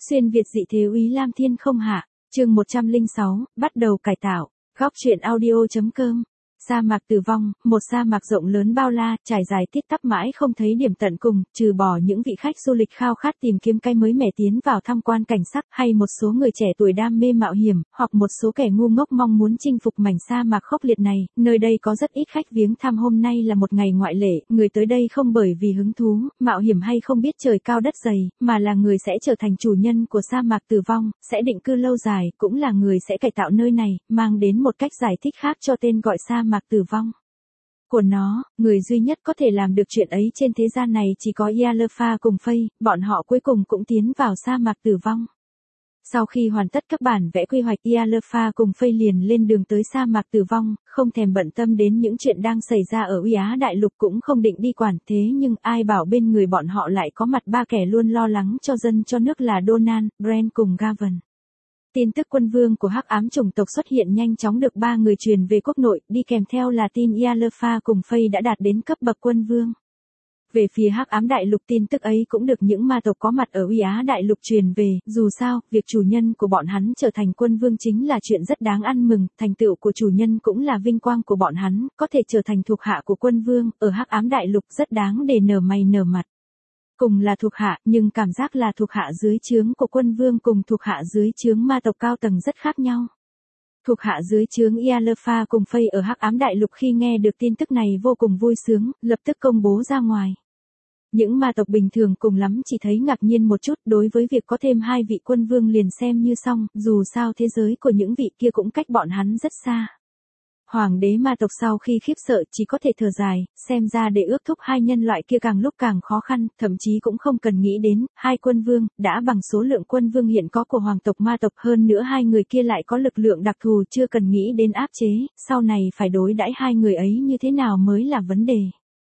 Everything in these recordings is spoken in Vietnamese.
Xuyên Việt dị thế úy Lam Thiên không hạ, chương 106, bắt đầu cải tạo. Góc truyện audio.com. Sa mạc tử vong, một sa mạc rộng lớn bao la, trải dài tít tắp mãi không thấy điểm tận cùng, trừ bỏ những vị khách du lịch khao khát tìm kiếm cái mới mẻ tiến vào tham quan cảnh sắc, hay một số người trẻ tuổi đam mê mạo hiểm, hoặc một số kẻ ngu ngốc mong muốn chinh phục mảnh sa mạc khốc liệt này. Nơi đây có rất ít khách viếng thăm. Hôm nay là một ngày ngoại lệ, người tới đây không bởi vì hứng thú, mạo hiểm hay không biết trời cao đất dày, mà là người sẽ trở thành chủ nhân của sa mạc tử vong, sẽ định cư lâu dài, cũng là người sẽ cải tạo nơi này, mang đến một cách giải thích khác cho tên gọi sa mạc tử vong của nó. Người duy nhất có thể làm được chuyện ấy trên thế gian này chỉ có Yalfa cùng Faye, bọn họ cuối cùng cũng tiến vào sa mạc tử vong. Sau khi hoàn tất các bản vẽ quy hoạch, Yalfa cùng Faye liền lên đường tới sa mạc tử vong, không thèm bận tâm đến những chuyện đang xảy ra ở Uy Á Đại Lục, cũng không định đi quản. Thế nhưng ai bảo bên người bọn họ lại có mặt ba kẻ luôn lo lắng cho dân cho nước là Donald, Brent cùng Gavin. Tin tức quân vương của hắc ám chủng tộc xuất hiện nhanh chóng được ba người truyền về quốc nội, đi kèm theo là tin Yalfa cùng Faye đã đạt đến cấp bậc quân vương. Về phía hắc ám đại lục, tin tức ấy cũng được những ma tộc có mặt ở Uy Á Đại Lục truyền về. Dù sao, việc chủ nhân của bọn hắn trở thành quân vương chính là chuyện rất đáng ăn mừng, thành tựu của chủ nhân cũng là vinh quang của bọn hắn, có thể trở thành thuộc hạ của quân vương, ở hắc ám đại lục rất đáng để nở mày nở mặt. Cùng là thuộc hạ, nhưng cảm giác là thuộc hạ dưới trướng của quân vương cùng thuộc hạ dưới trướng ma tộc cao tầng rất khác nhau. Thuộc hạ dưới trướng Yalfa cùng Faye ở hắc ám đại lục khi nghe được tin tức này vô cùng vui sướng, lập tức công bố ra ngoài. Những ma tộc bình thường cùng lắm chỉ thấy ngạc nhiên một chút, đối với việc có thêm hai vị quân vương liền xem như xong, dù sao thế giới của những vị kia cũng cách bọn hắn rất xa. Hoàng đế ma tộc sau khi khiếp sợ chỉ có thể thở dài, xem ra để ước thúc hai nhân loại kia càng lúc càng khó khăn, thậm chí cũng không cần nghĩ đến, hai quân vương, đã bằng số lượng quân vương hiện có của hoàng tộc ma tộc, hơn nữa hai người kia lại có lực lượng đặc thù, chưa cần nghĩ đến áp chế, sau này phải đối đãi hai người ấy như thế nào mới là vấn đề.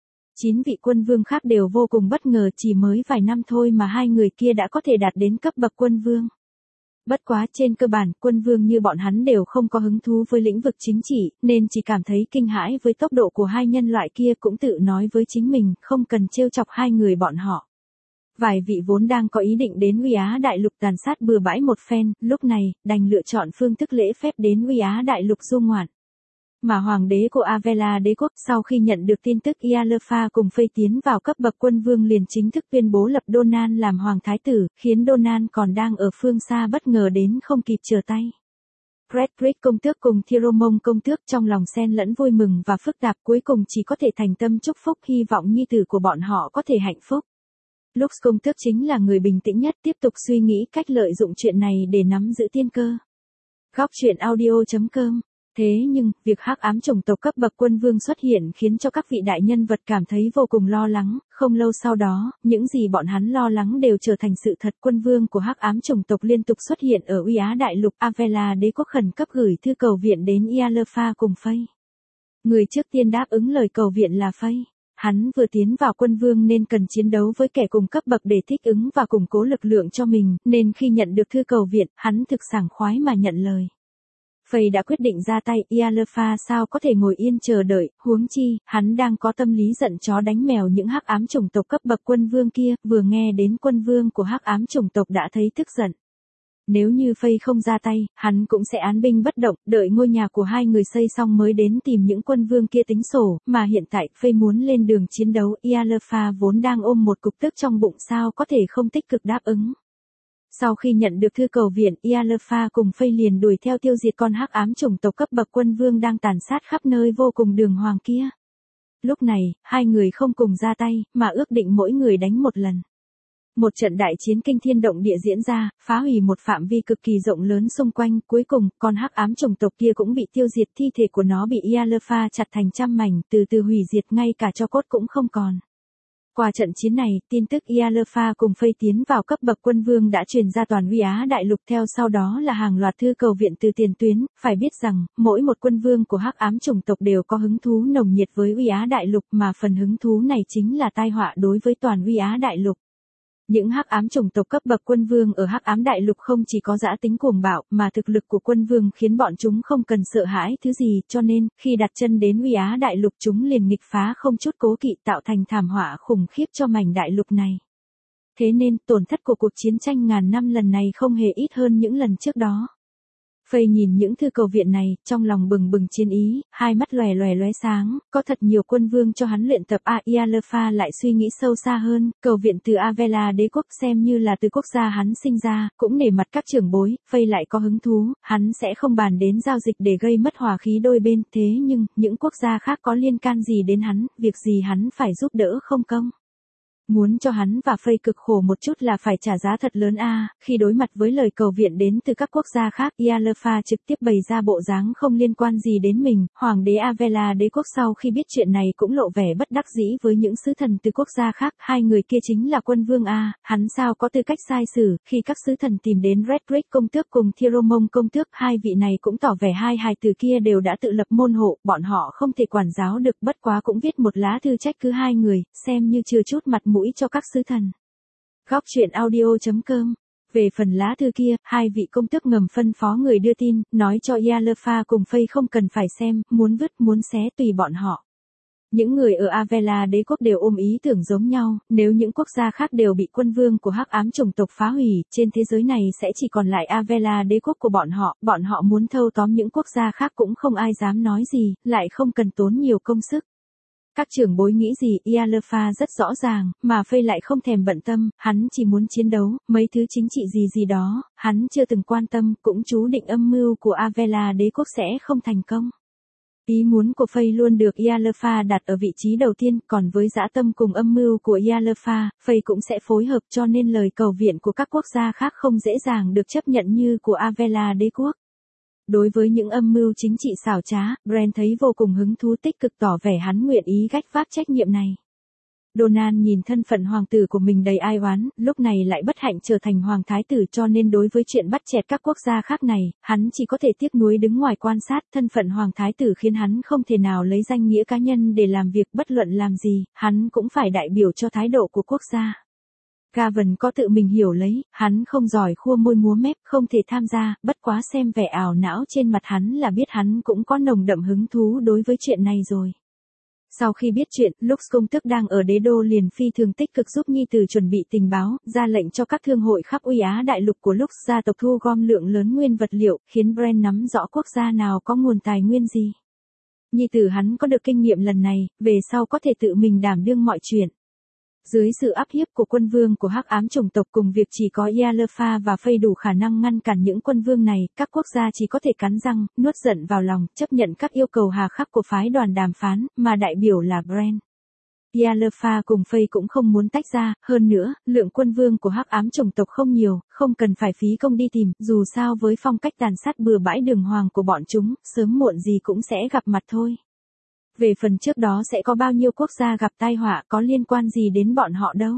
9 vị quân vương khác đều vô cùng bất ngờ, chỉ mới vài năm thôi mà hai người kia đã có thể đạt đến cấp bậc quân vương. Bất quá trên cơ bản, quân vương như bọn hắn đều không có hứng thú với lĩnh vực chính trị, nên chỉ cảm thấy kinh hãi với tốc độ của hai nhân loại kia, cũng tự nói với chính mình, không cần trêu chọc hai người bọn họ. Vài vị vốn đang có ý định đến Uy Á Đại Lục tàn sát bừa bãi một phen, lúc này, đành lựa chọn phương thức lễ phép đến Uy Á Đại Lục du ngoạn. Mà hoàng đế của Avella đế quốc sau khi nhận được tin tức Yalfa cùng Faye tiến vào cấp bậc quân vương liền chính thức tuyên bố lập Donald làm hoàng thái tử, khiến Donald còn đang ở phương xa bất ngờ đến không kịp trở tay. Frederick công tước cùng Thieromond công tước trong lòng xen lẫn vui mừng và phức tạp, cuối cùng chỉ có thể thành tâm chúc phúc, hy vọng nhi tử của bọn họ có thể hạnh phúc. Lux công tước chính là người bình tĩnh nhất, tiếp tục suy nghĩ cách lợi dụng chuyện này để nắm giữ tiên cơ. Góc truyện audio.com. Thế nhưng, việc hắc ám chủng tộc cấp bậc quân vương xuất hiện khiến cho các vị đại nhân vật cảm thấy vô cùng lo lắng, không lâu sau đó, những gì bọn hắn lo lắng đều trở thành sự thật. Quân vương của hắc ám chủng tộc liên tục xuất hiện ở Uy Á Đại Lục, Avella đế quốc khẩn cấp gửi thư cầu viện đến Yalfa cùng Faye. Người trước tiên đáp ứng lời cầu viện là Faye. Hắn vừa tiến vào quân vương nên cần chiến đấu với kẻ cùng cấp bậc để thích ứng và củng cố lực lượng cho mình, nên khi nhận được thư cầu viện, hắn thực sảng khoái mà nhận lời. Faye đã quyết định ra tay, Yalfa sao có thể ngồi yên chờ đợi, huống chi, hắn đang có tâm lý giận chó đánh mèo những hắc ám chủng tộc cấp bậc quân vương kia, vừa nghe đến quân vương của hắc ám chủng tộc đã thấy tức giận. Nếu như Faye không ra tay, hắn cũng sẽ án binh bất động, đợi ngôi nhà của hai người xây xong mới đến tìm những quân vương kia tính sổ, mà hiện tại, Faye muốn lên đường chiến đấu, Yalfa vốn đang ôm một cục tức trong bụng, sao có thể không tích cực đáp ứng. Sau khi nhận được thư cầu viện, Yalfa cùng Faye liền đuổi theo tiêu diệt con hắc ám chủng tộc cấp bậc quân vương đang tàn sát khắp nơi vô cùng đường hoàng kia. Lúc này, hai người không cùng ra tay, mà ước định mỗi người đánh một lần. Một trận đại chiến kinh thiên động địa diễn ra, phá hủy một phạm vi cực kỳ rộng lớn xung quanh, cuối cùng, con hắc ám chủng tộc kia cũng bị tiêu diệt, thi thể của nó bị Yalfa chặt thành trăm mảnh, từ từ hủy diệt, ngay cả tro cốt cũng không còn. Qua trận chiến này, tin tức Yalfa cùng Faye tiến vào cấp bậc quân vương đã truyền ra toàn Uy Á Đại Lục, theo sau đó là hàng loạt thư cầu viện từ tiền tuyến. Phải biết rằng, mỗi một quân vương của hắc ám chủng tộc đều có hứng thú nồng nhiệt với Uy Á Đại Lục, mà phần hứng thú này chính là tai họa đối với toàn Uy Á Đại Lục. Những hắc ám chủng tộc cấp bậc quân vương ở hắc ám đại lục không chỉ có dã tính cuồng bạo, mà thực lực của quân vương khiến bọn chúng không cần sợ hãi thứ gì, cho nên, khi đặt chân đến Uy Á đại lục chúng liền nghịch phá không chút cố kỵ, tạo thành thảm họa khủng khiếp cho mảnh đại lục này. thế nên tổn thất của cuộc chiến tranh ngàn năm lần này không hề ít hơn những lần trước đó. Faye nhìn những thư cầu viện này, trong lòng bừng bừng chiến ý, hai mắt lòe lòe lóe sáng, có thật nhiều quân vương cho hắn luyện tập. Ialfa lại suy nghĩ sâu xa hơn, cầu viện từ Avella đế quốc xem như là từ quốc gia hắn sinh ra, cũng nể mặt các trưởng bối. Faye lại có hứng thú, hắn sẽ không bàn đến giao dịch để gây mất hòa khí đôi bên, thế nhưng, những quốc gia khác có liên can gì đến hắn, việc gì hắn phải giúp đỡ không công. Muốn cho hắn và Faye cực khổ một chút là phải trả giá thật lớn khi đối mặt với lời cầu viện đến từ các quốc gia khác, Ialfa trực tiếp bày ra bộ dáng không liên quan gì đến mình. Hoàng đế Avella đế quốc sau khi biết chuyện này cũng lộ vẻ bất đắc dĩ với những sứ thần từ quốc gia khác, hai người kia chính là quân vương hắn sao có tư cách sai xử. Khi các sứ thần tìm đến Redrick công tước cùng Thieromong công tước, hai vị này cũng tỏ vẻ hai hài tử kia đều đã tự lập môn hộ, bọn họ không thể quản giáo được, bất quá cũng viết một lá thư trách cứ hai người, xem như chừa chút mặt mũi cho các sứ thần. Góc truyện audio.com. Về phần lá thư kia, hai vị công tước ngầm phân phó người đưa tin, nói cho Ialfa cùng Faye không cần phải xem, muốn vứt muốn xé tùy bọn họ. Những người ở Avella đế quốc đều ôm ý tưởng giống nhau, nếu những quốc gia khác đều bị quân vương của hắc ám chủng tộc phá hủy, trên thế giới này sẽ chỉ còn lại Avella đế quốc của bọn họ muốn thâu tóm những quốc gia khác cũng không ai dám nói gì, lại không cần tốn nhiều công sức. Các trưởng bối nghĩ gì Ialfa rất rõ ràng, mà Faye lại không thèm bận tâm, hắn chỉ muốn chiến đấu, mấy thứ chính trị gì đó, hắn chưa từng quan tâm, cũng chú định âm mưu của Avella đế quốc sẽ không thành công. Ý muốn của Faye luôn được Ialfa đặt ở vị trí đầu tiên, còn với dã tâm cùng âm mưu của Ialfa, Faye cũng sẽ phối hợp, cho nên lời cầu viện của các quốc gia khác không dễ dàng được chấp nhận như của Avella đế quốc. Đối với những âm mưu chính trị xảo trá, Bran thấy vô cùng hứng thú, tích cực tỏ vẻ hắn nguyện ý gánh vác trách nhiệm này. Donan nhìn thân phận hoàng tử của mình đầy ai oán, lúc này lại bất hạnh trở thành hoàng thái tử, cho nên đối với chuyện bắt chẹt các quốc gia khác này, hắn chỉ có thể tiếc nuối đứng ngoài quan sát. Thân phận hoàng thái tử khiến hắn không thể nào lấy danh nghĩa cá nhân để làm việc, bất luận làm gì, hắn cũng phải đại biểu cho thái độ của quốc gia. Gavan có tự mình hiểu lấy, hắn không giỏi khua môi múa mép, không thể tham gia, bất quá xem vẻ ảo não trên mặt hắn là biết hắn cũng có nồng đậm hứng thú đối với chuyện này rồi. Sau khi biết chuyện, Lux công tước đang ở đế đô liền phi thường tích cực giúp nhi tử chuẩn bị tình báo, ra lệnh cho các thương hội khắp Uy Á đại lục của Lux gia tộc thu gom lượng lớn nguyên vật liệu, khiến Bran nắm rõ quốc gia nào có nguồn tài nguyên gì. Nhi tử hắn có được kinh nghiệm lần này, về sau có thể tự mình đảm đương mọi chuyện. Dưới sự áp hiếp của quân vương của hắc ám chủng tộc cùng việc chỉ có Ialfa và Faye đủ khả năng ngăn cản những quân vương này, các quốc gia chỉ có thể cắn răng, nuốt giận vào lòng, chấp nhận các yêu cầu hà khắc của phái đoàn đàm phán, mà đại biểu là Bran. Ialfa cùng Faye cũng không muốn tách ra, hơn nữa, lượng quân vương của hắc ám chủng tộc không nhiều, không cần phải phí công đi tìm, dù sao với phong cách tàn sát bừa bãi đường hoàng của bọn chúng, sớm muộn gì cũng sẽ gặp mặt thôi. Về phần trước đó sẽ có bao nhiêu quốc gia gặp tai họa có liên quan gì đến bọn họ đâu.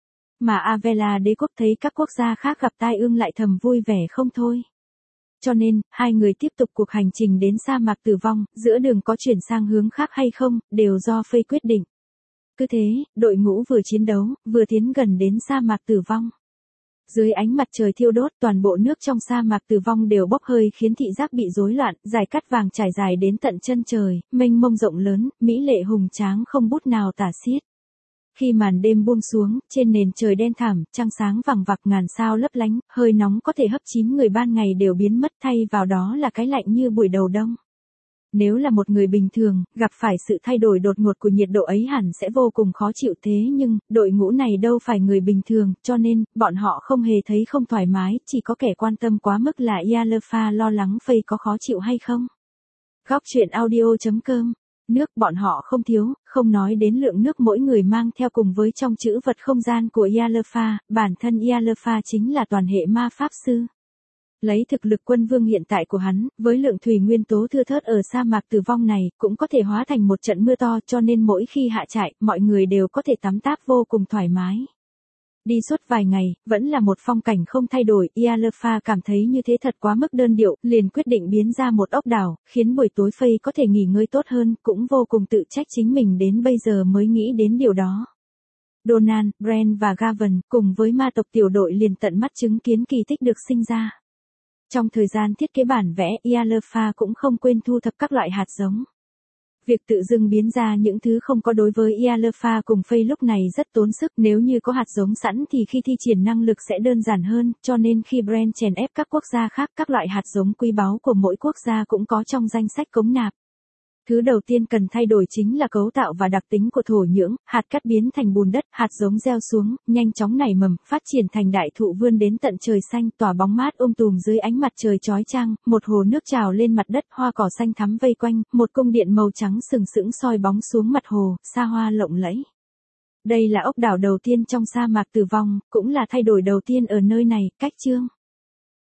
Mà Avella đế quốc thấy các quốc gia khác gặp tai ương lại thầm vui vẻ không thôi. Cho nên, hai người tiếp tục cuộc hành trình đến sa mạc tử vong, giữa đường có chuyển sang hướng khác hay không, đều do Faye quyết định. Cứ thế, đội ngũ vừa chiến đấu, vừa tiến gần đến sa mạc tử vong. Dưới ánh mặt trời thiêu đốt, toàn bộ nước trong sa mạc tử vong đều bốc hơi khiến thị giác bị rối loạn, dải cát vàng trải dài đến tận chân trời, mênh mông rộng lớn, mỹ lệ hùng tráng không bút nào tả xiết. Khi màn đêm buông xuống, trên nền trời đen thẳm, trăng sáng vằng vặc ngàn sao lấp lánh, hơi nóng có thể hấp chín người ban ngày đều biến mất, thay vào đó là cái lạnh như buổi đầu đông. Nếu là một người bình thường, gặp phải sự thay đổi đột ngột của nhiệt độ ấy hẳn sẽ vô cùng khó chịu, thế nhưng, đội ngũ này đâu phải người bình thường, cho nên, bọn họ không hề thấy không thoải mái, chỉ có kẻ quan tâm quá mức là Ialfa lo lắng Faye có khó chịu hay không. Góc truyện audio.com. Nước bọn họ không thiếu, không nói đến lượng nước mỗi người mang theo cùng với trong chữ vật không gian của Ialfa, bản thân Ialfa chính là toàn hệ ma pháp sư. Lấy thực lực quân vương hiện tại của hắn, với lượng thủy nguyên tố thưa thớt ở sa mạc tử vong này, cũng có thể hóa thành một trận mưa to, cho nên mỗi khi hạ trại, mọi người đều có thể tắm táp vô cùng thoải mái. Đi suốt vài ngày, vẫn là một phong cảnh không thay đổi, Ialfa cảm thấy như thế thật quá mức đơn điệu, liền quyết định biến ra một ốc đảo, khiến buổi tối Faye có thể nghỉ ngơi tốt hơn, cũng vô cùng tự trách chính mình đến bây giờ mới nghĩ đến điều đó. Donan, Bran và Gavan, cùng với ma tộc tiểu đội liền tận mắt chứng kiến kỳ tích được sinh ra. Trong thời gian thiết kế bản vẽ, Ialfa cũng không quên thu thập các loại hạt giống. Việc tự dưng biến ra những thứ không có đối với Alpha cùng Phase lúc này rất tốn sức, nếu như có hạt giống sẵn thì khi thi triển năng lực sẽ đơn giản hơn, cho nên khi Brand chèn ép các quốc gia khác, các loại hạt giống quý báu của mỗi quốc gia cũng có trong danh sách cống nạp. Thứ đầu tiên cần thay đổi chính là cấu tạo và đặc tính của thổ nhưỡng, hạt cát biến thành bùn đất, hạt giống gieo xuống, nhanh chóng nảy mầm, phát triển thành đại thụ vươn đến tận trời xanh, tỏa bóng mát tùm dưới ánh mặt trời chói chang, một hồ nước trào lên mặt đất, hoa cỏ xanh thắm vây quanh, một cung điện màu trắng sừng sững soi bóng xuống mặt hồ, xa hoa lộng lẫy. Đây là ốc đảo đầu tiên trong sa mạc Tử Vong, cũng là thay đổi đầu tiên ở nơi này, cách chương.